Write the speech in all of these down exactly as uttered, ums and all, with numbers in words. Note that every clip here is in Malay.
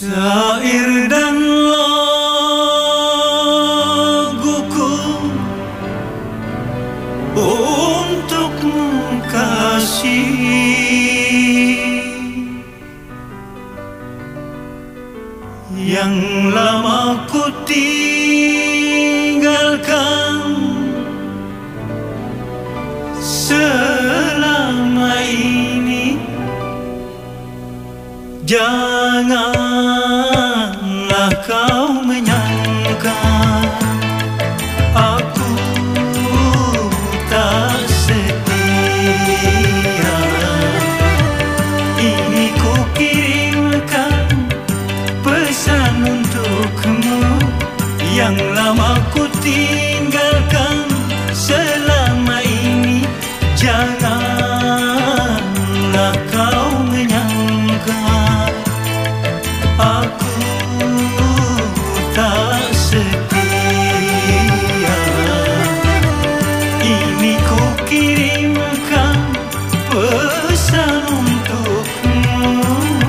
Syair dan laguku untukmu kasih, yang lama ku tinggalkan selama ini. Janganlah kau menyangka aku tak setia. Ini ku kirimkan pesan untukmu, yang lama ku tinggalkan selama ini. Janganlah kau menyangka aku tak setia. Ini ku kirimkan pesan untukmu.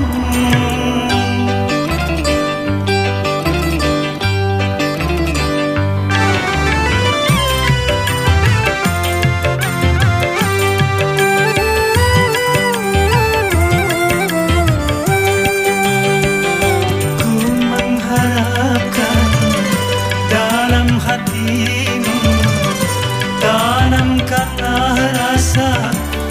Tanamkanlah rasa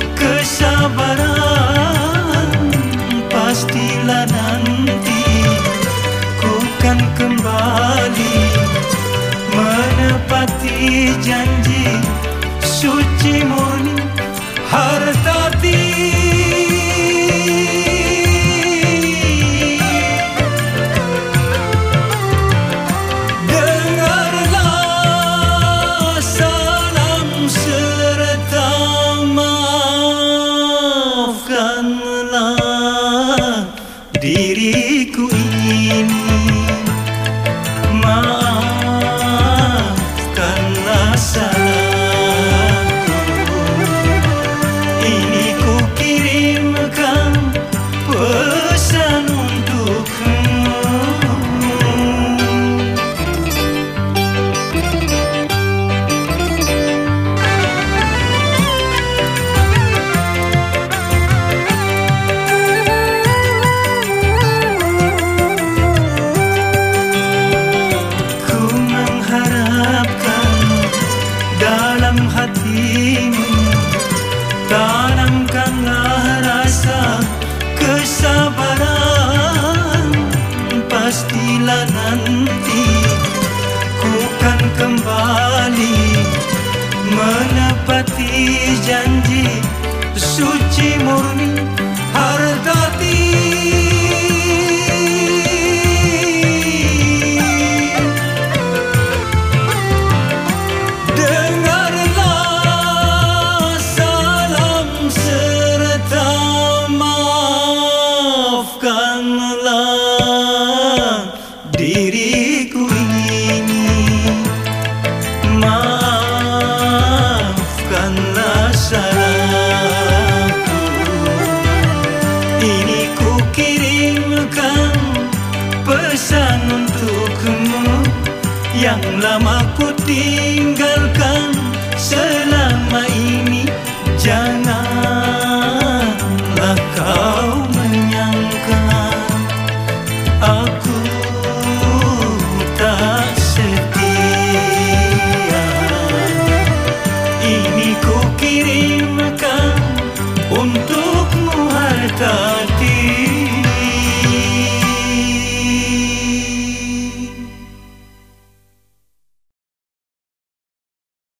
kesabaran, pastilah nanti ku kan kembali menepati janji suci murni Hartati. Diriku ini, maafkanlah salahku. Ini ku kirimkan pesan untukmu. Hatimu, tanamkanlah rasa kesabaran, pastilah nanti ku kan kembali menepati janji suci murni Hartati. Diriku ini, maafkanlah salahku. Ini ku kirimkan pesan untukmu, yang lama ku tinggalkan